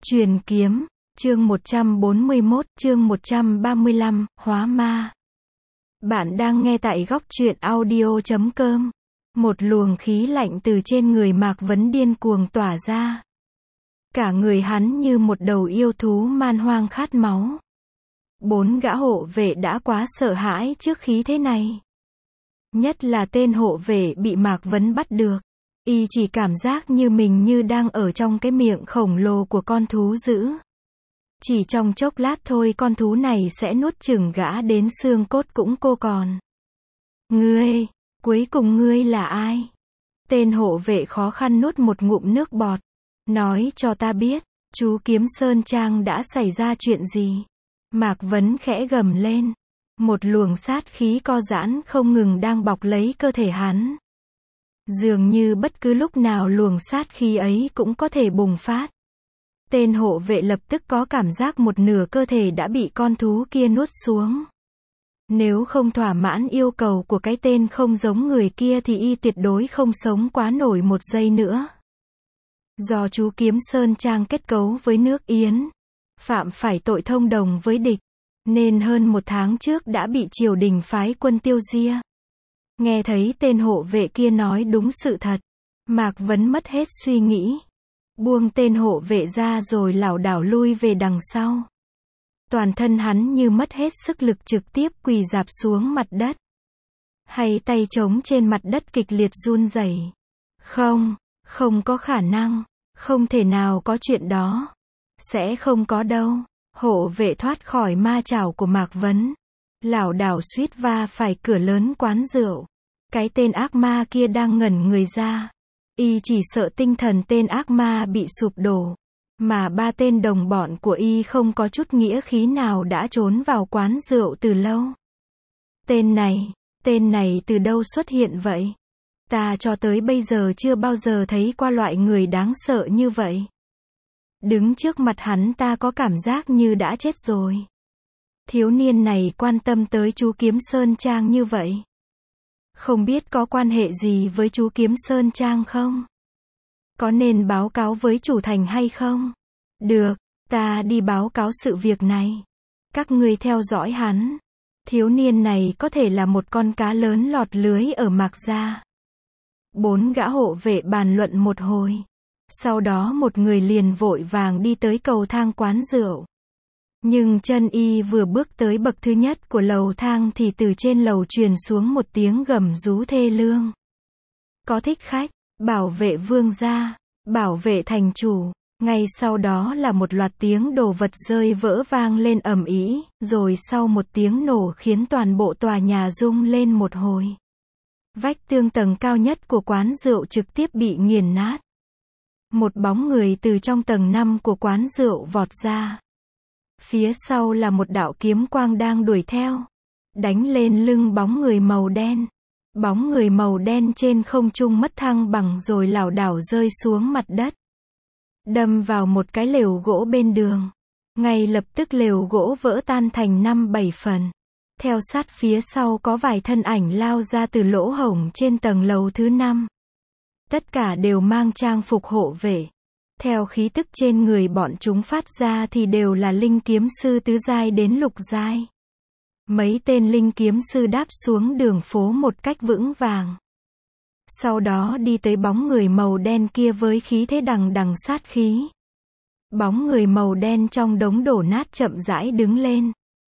Truyền kiếm, chương 141, chương 135, hóa ma. Bạn đang nghe tại góc truyện audio.com. Một luồng khí lạnh từ trên người Mạc Vấn điên cuồng tỏa ra. Cả người hắn như một đầu yêu thú man hoang khát máu. 4 gã hộ vệ đã quá sợ hãi trước khí thế này. Nhất là tên hộ vệ bị Mạc Vấn bắt được. Y chỉ cảm giác như mình như đang ở trong cái miệng khổng lồ của con thú dữ. Chỉ trong chốc lát thôi con thú này sẽ nuốt chửng gã đến xương cốt cũng cô còn. Ngươi, cuối cùng ngươi là ai? Tên hộ vệ khó khăn nuốt một ngụm nước bọt. Nói cho ta biết, chú Kiếm Sơn Trang đã xảy ra chuyện gì? Mạc Vấn khẽ gầm lên. Một luồng sát khí co giãn không ngừng đang bọc lấy cơ thể hắn. Dường như bất cứ lúc nào luồng sát khí ấy cũng có thể bùng phát. Tên hộ vệ lập tức có cảm giác một nửa cơ thể đã bị con thú kia nuốt xuống. Nếu không thỏa mãn yêu cầu của cái tên không giống người kia thì y tuyệt đối không sống quá nổi một giây nữa. Do chú Kiếm Sơn Trang kết cấu với nước Yến, phạm phải tội thông đồng với địch, nên hơn 1 tháng trước đã bị triều đình phái quân tiêu diệt. Nghe thấy tên hộ vệ kia nói đúng sự thật, Mạc Vấn mất hết suy nghĩ. Buông tên hộ vệ ra rồi lảo đảo lui về đằng sau. Toàn thân hắn như mất hết sức lực trực tiếp quỳ rạp xuống mặt đất. Hay tay trống trên mặt đất kịch liệt run rẩy. Không có khả năng, không thể nào có chuyện đó. Sẽ không có đâu. Hộ vệ thoát khỏi ma chảo của Mạc Vấn. Lảo đảo suýt va phải cửa lớn quán rượu. Cái tên ác ma kia đang ngẩn người ra. Y chỉ sợ tinh thần tên ác ma bị sụp đổ. Mà 3 tên đồng bọn của y không có chút nghĩa khí nào đã trốn vào quán rượu từ lâu. Tên này từ đâu xuất hiện vậy? Ta cho tới bây giờ chưa bao giờ thấy qua loại người đáng sợ như vậy. Đứng trước mặt hắn ta có cảm giác như đã chết rồi. Thiếu niên này quan tâm tới chú Kiếm Sơn Trang như vậy. Không biết có quan hệ gì với chú Kiếm Sơn Trang không? Có nên báo cáo với chủ thành hay không? Được, ta đi báo cáo sự việc này. Các ngươi theo dõi hắn. Thiếu niên này có thể là một con cá lớn lọt lưới ở Mạc gia. 4 gã hộ vệ bàn luận một hồi. Sau đó một người liền vội vàng đi tới cầu thang quán rượu. Nhưng chân y vừa bước tới bậc thứ nhất của lầu thang thì từ trên lầu truyền xuống một tiếng gầm rú thê lương. Có thích khách, bảo vệ vương gia, bảo vệ thành chủ. Ngay sau đó là một loạt tiếng đồ vật rơi vỡ vang lên ầm ĩ, rồi sau một tiếng nổ khiến toàn bộ tòa nhà rung lên một hồi. Vách tường tầng cao nhất của quán rượu trực tiếp bị nghiền nát. Một bóng người từ trong tầng 5 của quán rượu vọt ra. Phía sau là một đạo kiếm quang đang đuổi theo. Đánh lên lưng bóng người màu đen. Bóng người màu đen trên không trung mất thăng bằng rồi lảo đảo rơi xuống mặt đất. Đâm vào một cái lều gỗ bên đường. Ngay lập tức lều gỗ vỡ tan thành 5-7 phần. Theo sát phía sau có vài thân ảnh lao ra từ lỗ hổng trên tầng lầu thứ 5. Tất cả đều mang trang phục hộ vệ. Theo khí tức trên người bọn chúng phát ra thì đều là linh kiếm sư tứ giai đến lục giai. Mấy tên linh kiếm sư đáp xuống đường phố một cách vững vàng. Sau đó đi tới bóng người màu đen kia với khí thế đằng đằng sát khí. Bóng người màu đen trong đống đổ nát chậm rãi đứng lên.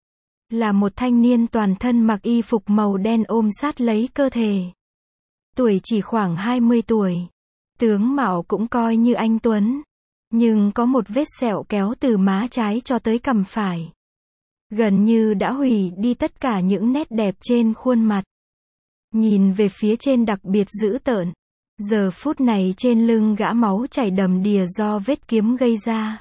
Là một thanh niên toàn thân mặc y phục màu đen ôm sát lấy cơ thể. Tuổi chỉ khoảng 20 tuổi. Tướng mạo cũng coi như anh tuấn. Nhưng có một vết sẹo kéo từ má trái cho tới cằm phải. Gần như đã hủy đi tất cả những nét đẹp trên khuôn mặt. Nhìn về phía trên đặc biệt dữ tợn. Giờ phút này trên lưng gã máu chảy đầm đìa do vết kiếm gây ra.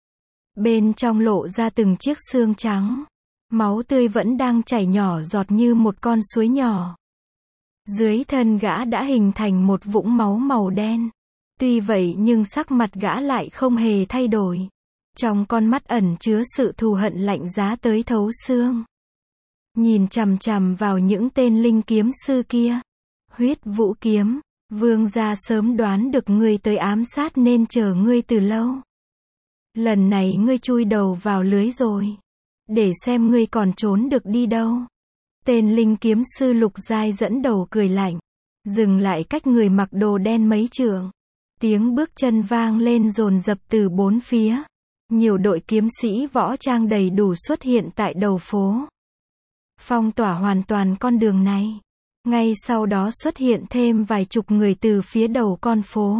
Bên trong lộ ra từng chiếc xương trắng. Máu tươi vẫn đang chảy nhỏ giọt như một con suối nhỏ. Dưới thân gã đã hình thành một vũng máu màu đen. Tuy vậy nhưng sắc mặt gã lại không hề thay đổi. Trong con mắt ẩn chứa sự thù hận lạnh giá tới thấu xương. Nhìn chằm chằm vào những tên linh kiếm sư kia. Huyết Vũ Kiếm, vương gia sớm đoán được ngươi tới ám sát nên chờ ngươi từ lâu. Lần này ngươi chui đầu vào lưới rồi. Để xem ngươi còn trốn được đi đâu. Tên linh kiếm sư Lục Giai dẫn đầu cười lạnh. Dừng lại cách người mặc đồ đen mấy trượng. Tiếng bước chân vang lên dồn dập từ bốn phía. Nhiều đội kiếm sĩ võ trang đầy đủ xuất hiện tại đầu phố. Phong tỏa hoàn toàn con đường này. Ngay sau đó xuất hiện thêm vài chục người từ phía đầu con phố.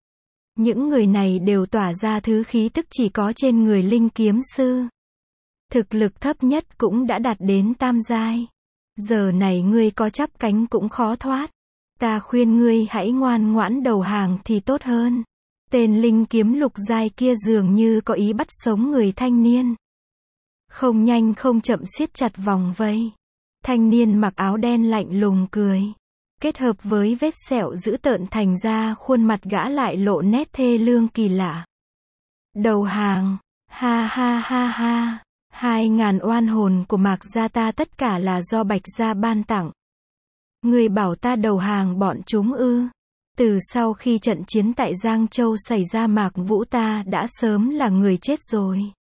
Những người này đều tỏa ra thứ khí tức chỉ có trên người linh kiếm sư. Thực lực thấp nhất cũng đã đạt đến tam giai. Giờ này ngươi có chắp cánh cũng khó thoát. Ta khuyên ngươi hãy ngoan ngoãn đầu hàng thì tốt hơn. Tên linh kiếm Lục Giai kia dường như có ý bắt sống người thanh niên. Không nhanh không chậm siết chặt vòng vây. Thanh niên mặc áo đen lạnh lùng cười. Kết hợp với vết sẹo dữ tợn thành ra khuôn mặt gã lại lộ nét thê lương kỳ lạ. Đầu hàng, ha ha ha ha, 2.000 oan hồn của Mạc gia ta tất cả là do Bạch gia ban tặng. Người bảo ta đầu hàng bọn chúng ư? Từ sau khi trận chiến tại Giang Châu xảy ra Mạc Vũ ta đã sớm là người chết rồi.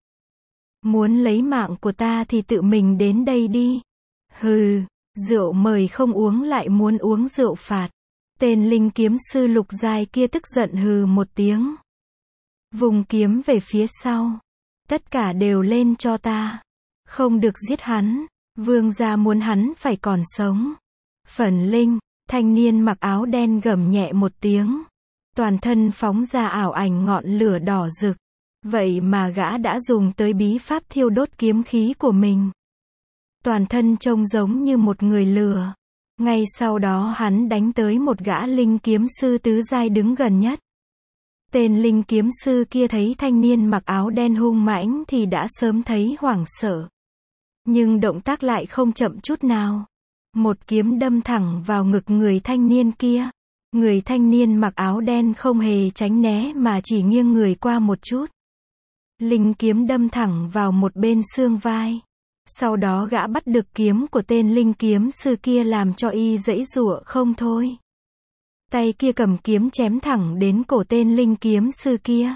Muốn lấy mạng của ta thì tự mình đến đây đi. Hừ, rượu mời không uống lại muốn uống rượu phạt. Tên linh kiếm sư Lục Giai kia tức giận hừ một tiếng. Vùng kiếm về phía sau. Tất cả đều lên cho ta. Không được giết hắn. Vương gia muốn hắn phải còn sống. Phần linh, thanh niên mặc áo đen gầm nhẹ một tiếng. Toàn thân phóng ra ảo ảnh ngọn lửa đỏ rực. Vậy mà gã đã dùng tới bí pháp thiêu đốt kiếm khí của mình. Toàn thân trông giống như một người lửa. Ngay sau đó hắn đánh tới một gã linh kiếm sư tứ giai đứng gần nhất. Tên linh kiếm sư kia thấy thanh niên mặc áo đen hung mãnh thì đã sớm thấy hoảng sợ. Nhưng động tác lại không chậm chút nào. Một kiếm đâm thẳng vào ngực người thanh niên kia. Người thanh niên mặc áo đen không hề tránh né mà chỉ nghiêng người qua một chút. Linh kiếm đâm thẳng vào một bên xương vai. Sau đó gã bắt được kiếm của tên linh kiếm sư kia làm cho y giãy giụa không thôi. Tay kia cầm kiếm chém thẳng đến cổ tên linh kiếm sư kia.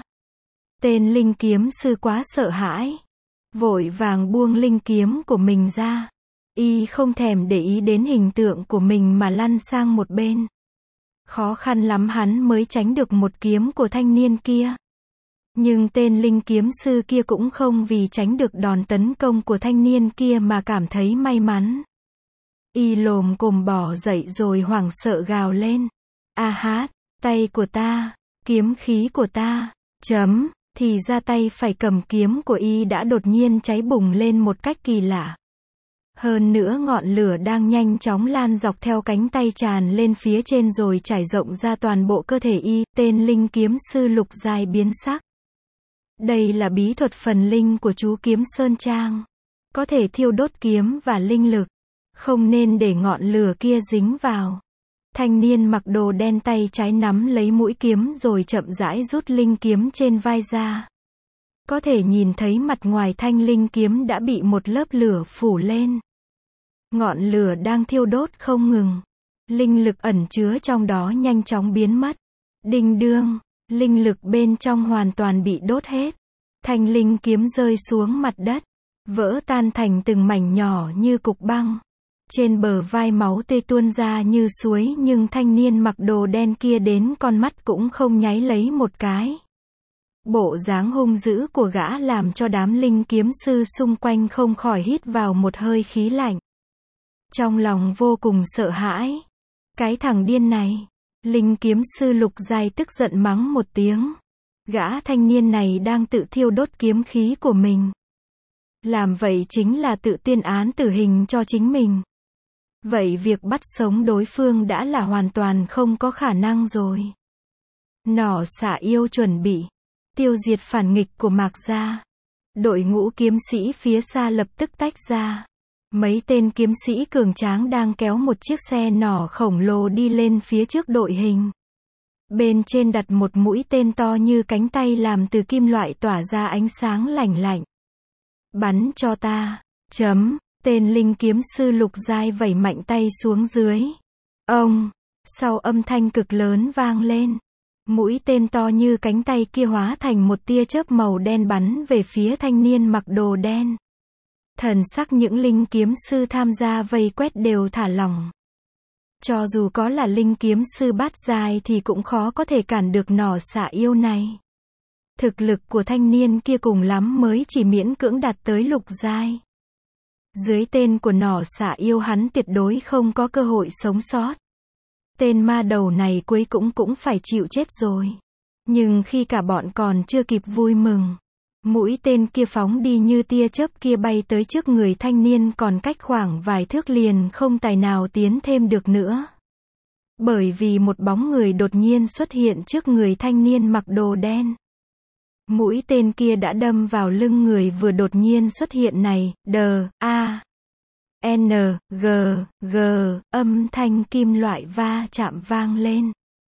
Tên linh kiếm sư quá sợ hãi. Vội vàng buông linh kiếm của mình ra. Y không thèm để ý đến hình tượng của mình mà lăn sang một bên. Khó khăn lắm hắn mới tránh được một kiếm của thanh niên kia. Nhưng tên linh kiếm sư kia cũng không vì tránh được đòn tấn công của thanh niên kia mà cảm thấy may mắn. Y lồm cồm bỏ dậy rồi hoảng sợ gào lên. A hát, tay của ta, kiếm khí của ta, thì ra tay phải cầm kiếm của y đã đột nhiên cháy bùng lên một cách kỳ lạ. Hơn nữa ngọn lửa đang nhanh chóng lan dọc theo cánh tay tràn lên phía trên rồi trải rộng ra toàn bộ cơ thể y. Tên linh kiếm sư Lục Giai biến sắc. Đây là bí thuật phần linh của chú kiếm Sơn Trang. Có thể thiêu đốt kiếm và linh lực. Không nên để ngọn lửa kia dính vào. Thanh niên mặc đồ đen tay trái nắm lấy mũi kiếm rồi chậm rãi rút linh kiếm trên vai ra. Có thể nhìn thấy mặt ngoài thanh linh kiếm đã bị một lớp lửa phủ lên. Ngọn lửa đang thiêu đốt không ngừng. Linh lực ẩn chứa trong đó nhanh chóng biến mất. Đinh đương, linh lực bên trong hoàn toàn bị đốt hết. Thanh linh kiếm rơi xuống mặt đất, vỡ tan thành từng mảnh nhỏ như cục băng. Trên bờ vai máu tươi tuôn ra như suối nhưng thanh niên mặc đồ đen kia đến con mắt cũng không nháy lấy một cái. Bộ dáng hung dữ của gã làm cho đám linh kiếm sư xung quanh không khỏi hít vào một hơi khí lạnh. Trong lòng vô cùng sợ hãi. Cái thằng điên này. Linh kiếm sư Lục Giai tức giận mắng một tiếng. Gã thanh niên này đang tự thiêu đốt kiếm khí của mình. Làm vậy chính là tự tuyên án tử hình cho chính mình. Vậy việc bắt sống đối phương đã là hoàn toàn không có khả năng rồi. Nỏ xạ yêu chuẩn bị tiêu diệt phản nghịch của Mạc gia. Đội ngũ kiếm sĩ phía xa lập tức tách ra. Mấy tên kiếm sĩ cường tráng đang kéo một chiếc xe nỏ khổng lồ đi lên phía trước đội hình. Bên trên đặt một mũi tên to như cánh tay làm từ kim loại tỏa ra ánh sáng lạnh lạnh. Bắn cho ta. Tên linh kiếm sư Lục Giai vẩy mạnh tay xuống dưới. Ông. Sau âm thanh cực lớn vang lên. Mũi tên to như cánh tay kia hóa thành một tia chớp màu đen bắn về phía thanh niên mặc đồ đen. Thần sắc những linh kiếm sư tham gia vây quét đều thả lỏng. Cho dù có là linh kiếm sư bát giai thì cũng khó có thể cản được nỏ xạ yêu này. Thực lực của thanh niên kia cùng lắm mới chỉ miễn cưỡng đạt tới lục giai. Dưới tên của nỏ xạ yêu hắn tuyệt đối không có cơ hội sống sót. Tên ma đầu này cuối cũng phải chịu chết rồi. Nhưng khi cả bọn còn chưa kịp vui mừng, mũi tên kia phóng đi như tia chớp kia bay tới trước người thanh niên còn cách khoảng vài thước liền không tài nào tiến thêm được nữa. Bởi vì một bóng người đột nhiên xuất hiện trước người thanh niên mặc đồ đen. Mũi tên kia đã đâm vào lưng người vừa đột nhiên xuất hiện này, N-G, âm thanh kim loại va chạm vang lên.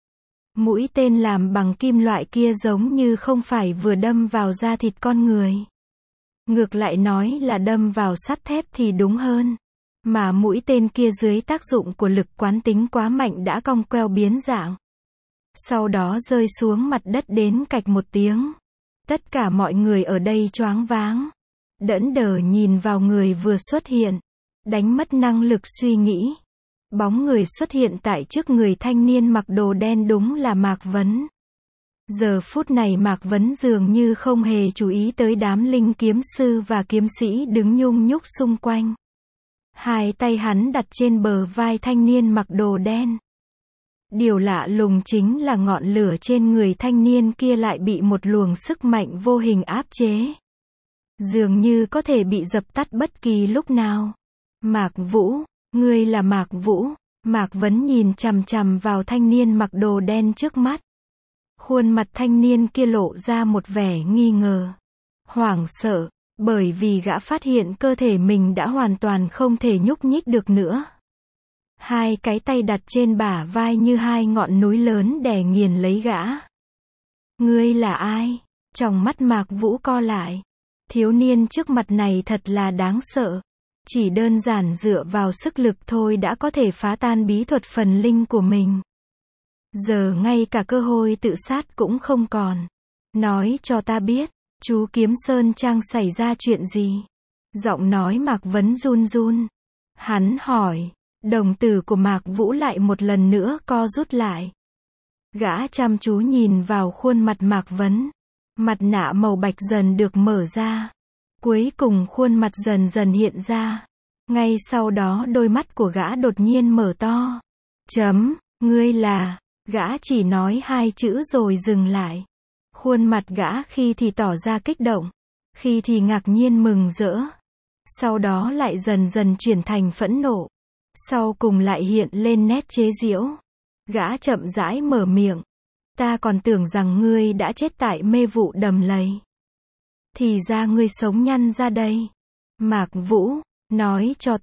Mũi tên làm bằng kim loại kia giống như không phải vừa đâm vào da thịt con người. Ngược lại nói là đâm vào sắt thép thì đúng hơn. Mà mũi tên kia dưới tác dụng của lực quán tính quá mạnh đã cong queo biến dạng. Sau đó rơi xuống mặt đất đến cạch một tiếng. Tất cả mọi người ở đây choáng váng. Đẫn đờ nhìn vào người vừa xuất hiện. Đánh mất năng lực suy nghĩ. Bóng người xuất hiện tại trước người thanh niên mặc đồ đen đúng là Mạc Vấn. Giờ phút này Mạc Vấn dường như không hề chú ý tới đám linh kiếm sư và kiếm sĩ đứng nhung nhúc xung quanh. Hai tay hắn đặt trên bờ vai thanh niên mặc đồ đen. Điều lạ lùng chính là ngọn lửa trên người thanh niên kia lại bị một luồng sức mạnh vô hình áp chế. Dường như có thể bị dập tắt bất kỳ lúc nào. Mạc Vũ, ngươi là Mạc Vũ. Mạc Vấn nhìn chằm chằm vào thanh niên mặc đồ đen trước mắt. Khuôn mặt thanh niên kia lộ ra một vẻ nghi ngờ, hoảng sợ, bởi vì gã phát hiện cơ thể mình đã hoàn toàn không thể nhúc nhích được nữa. Hai cái tay đặt trên bả vai như hai ngọn núi lớn đè nghiền lấy gã. Ngươi là ai? Trong mắt Mạc Vũ co lại. Thiếu niên trước mặt này thật là đáng sợ. Chỉ đơn giản dựa vào sức lực thôi đã có thể phá tan bí thuật phần linh của mình. Giờ ngay cả cơ hội tự sát cũng không còn. Nói cho ta biết, chú Kiếm Sơn Trang xảy ra chuyện gì? Giọng nói Mạc Vấn run run. Hắn hỏi, đồng tử của Mạc Vũ lại một lần nữa co rút lại. Gã chăm chú nhìn vào khuôn mặt Mạc Vấn. Mặt nạ màu bạch dần được mở ra. Cuối cùng khuôn mặt dần dần hiện ra. Ngay sau đó đôi mắt của gã đột nhiên mở to. Ngươi là... Gã chỉ nói hai chữ rồi dừng lại. Khuôn mặt gã khi thì tỏ ra kích động, khi thì ngạc nhiên mừng rỡ. Sau đó lại dần dần chuyển thành phẫn nộ. Sau cùng lại hiện lên nét chế giễu. Gã chậm rãi mở miệng. Ta còn tưởng rằng ngươi đã chết tại mê vụ đầm lầy. Thì ra ngươi sống nhăn ra đây. Mạc Vũ, nói cho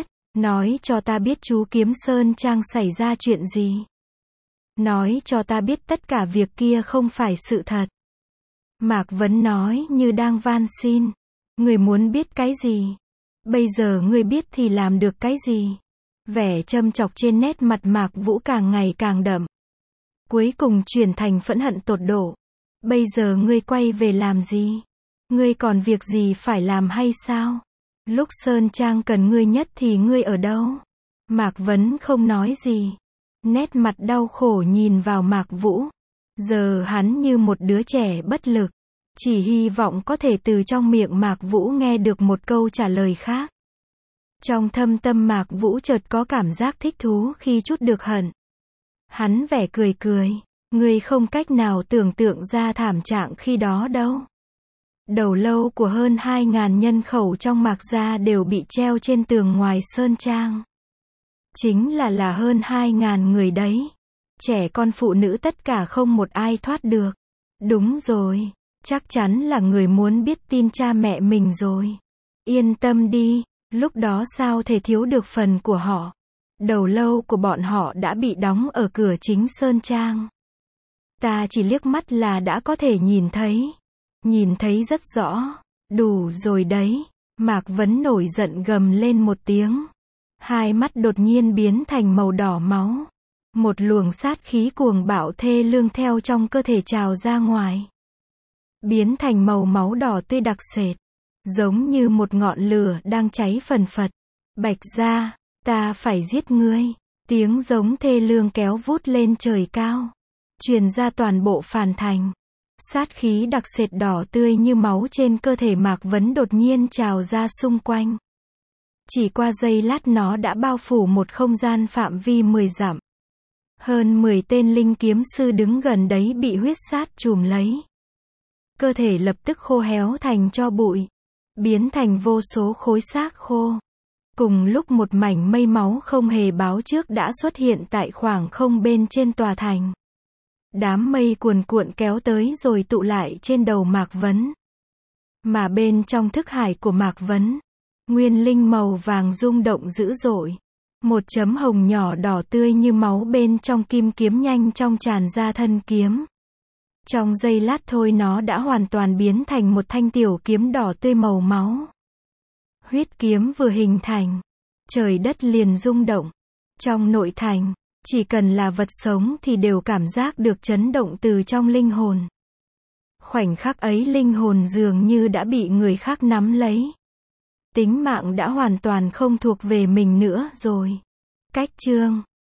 ta biết chú Kiếm Sơn Trang xảy ra chuyện gì. Nói cho ta biết tất cả việc kia không phải sự thật. Mạc Vấn nói như đang van xin. Ngươi muốn biết cái gì? Bây giờ ngươi biết thì làm được cái gì? Vẻ châm chọc trên nét mặt Mạc Vũ càng ngày càng đậm. Cuối cùng chuyển thành phẫn hận tột độ. Bây giờ ngươi quay về làm gì? Ngươi còn việc gì phải làm hay sao? Lúc Sơn Trang cần ngươi nhất thì ngươi ở đâu? Mạc Vấn không nói gì. Nét mặt đau khổ nhìn vào Mạc Vũ. Giờ hắn như một đứa trẻ bất lực. Chỉ hy vọng có thể từ trong miệng Mạc Vũ nghe được một câu trả lời khác. Trong thâm tâm Mạc Vũ chợt có cảm giác thích thú khi trút được hận. Hắn vẻ cười cười. Ngươi không cách nào tưởng tượng ra thảm trạng khi đó đâu. Đầu lâu của hơn 2.000 nhân khẩu trong Mạc gia đều bị treo trên tường ngoài Sơn Trang. Chính là hơn 2.000 người đấy. Trẻ con phụ nữ tất cả không một ai thoát được. Đúng rồi, chắc chắn là người muốn biết tin cha mẹ mình rồi. Yên tâm đi, lúc đó sao thể thiếu được phần của họ. Đầu lâu của bọn họ đã bị đóng ở cửa chính Sơn Trang. Ta chỉ liếc mắt là đã có thể nhìn thấy. Nhìn thấy rất rõ. Đủ rồi đấy. Mạc Vấn nổi giận gầm lên một tiếng. Hai mắt đột nhiên biến thành màu đỏ máu. Một luồng sát khí cuồng bạo thê lương theo trong cơ thể trào ra ngoài. Biến thành màu máu đỏ tươi đặc sệt. Giống như một ngọn lửa đang cháy phần phật. Bạch Gia, ta phải giết ngươi. Tiếng giống thê lương kéo vút lên trời cao. Truyền ra toàn bộ Phàn Thành. Sát khí đặc sệt đỏ tươi như máu trên cơ thể Mạc Vấn đột nhiên trào ra xung quanh. Chỉ qua giây lát nó đã bao phủ một không gian phạm vi 10 dặm. Hơn 10 tên linh kiếm sư đứng gần đấy bị huyết sát trùm lấy. Cơ thể lập tức khô héo thành tro bụi. Biến thành vô số khối xác khô. Cùng lúc một mảnh mây máu không hề báo trước đã xuất hiện tại khoảng không bên trên tòa thành. Đám mây cuồn cuộn kéo tới rồi tụ lại trên đầu Mạc Vấn. Mà bên trong thức hải của Mạc Vấn, nguyên linh màu vàng rung động dữ dội. Một chấm hồng nhỏ đỏ tươi như máu bên trong kim kiếm nhanh chóng tràn ra thân kiếm. Trong giây lát thôi nó đã hoàn toàn biến thành một thanh tiểu kiếm đỏ tươi màu máu. Huyết kiếm vừa hình thành, trời đất liền rung động. Trong nội thành, chỉ cần là vật sống thì đều cảm giác được chấn động từ trong linh hồn. Khoảnh khắc ấy linh hồn dường như đã bị người khác nắm lấy. Tính mạng đã hoàn toàn không thuộc về mình nữa rồi. Cách chương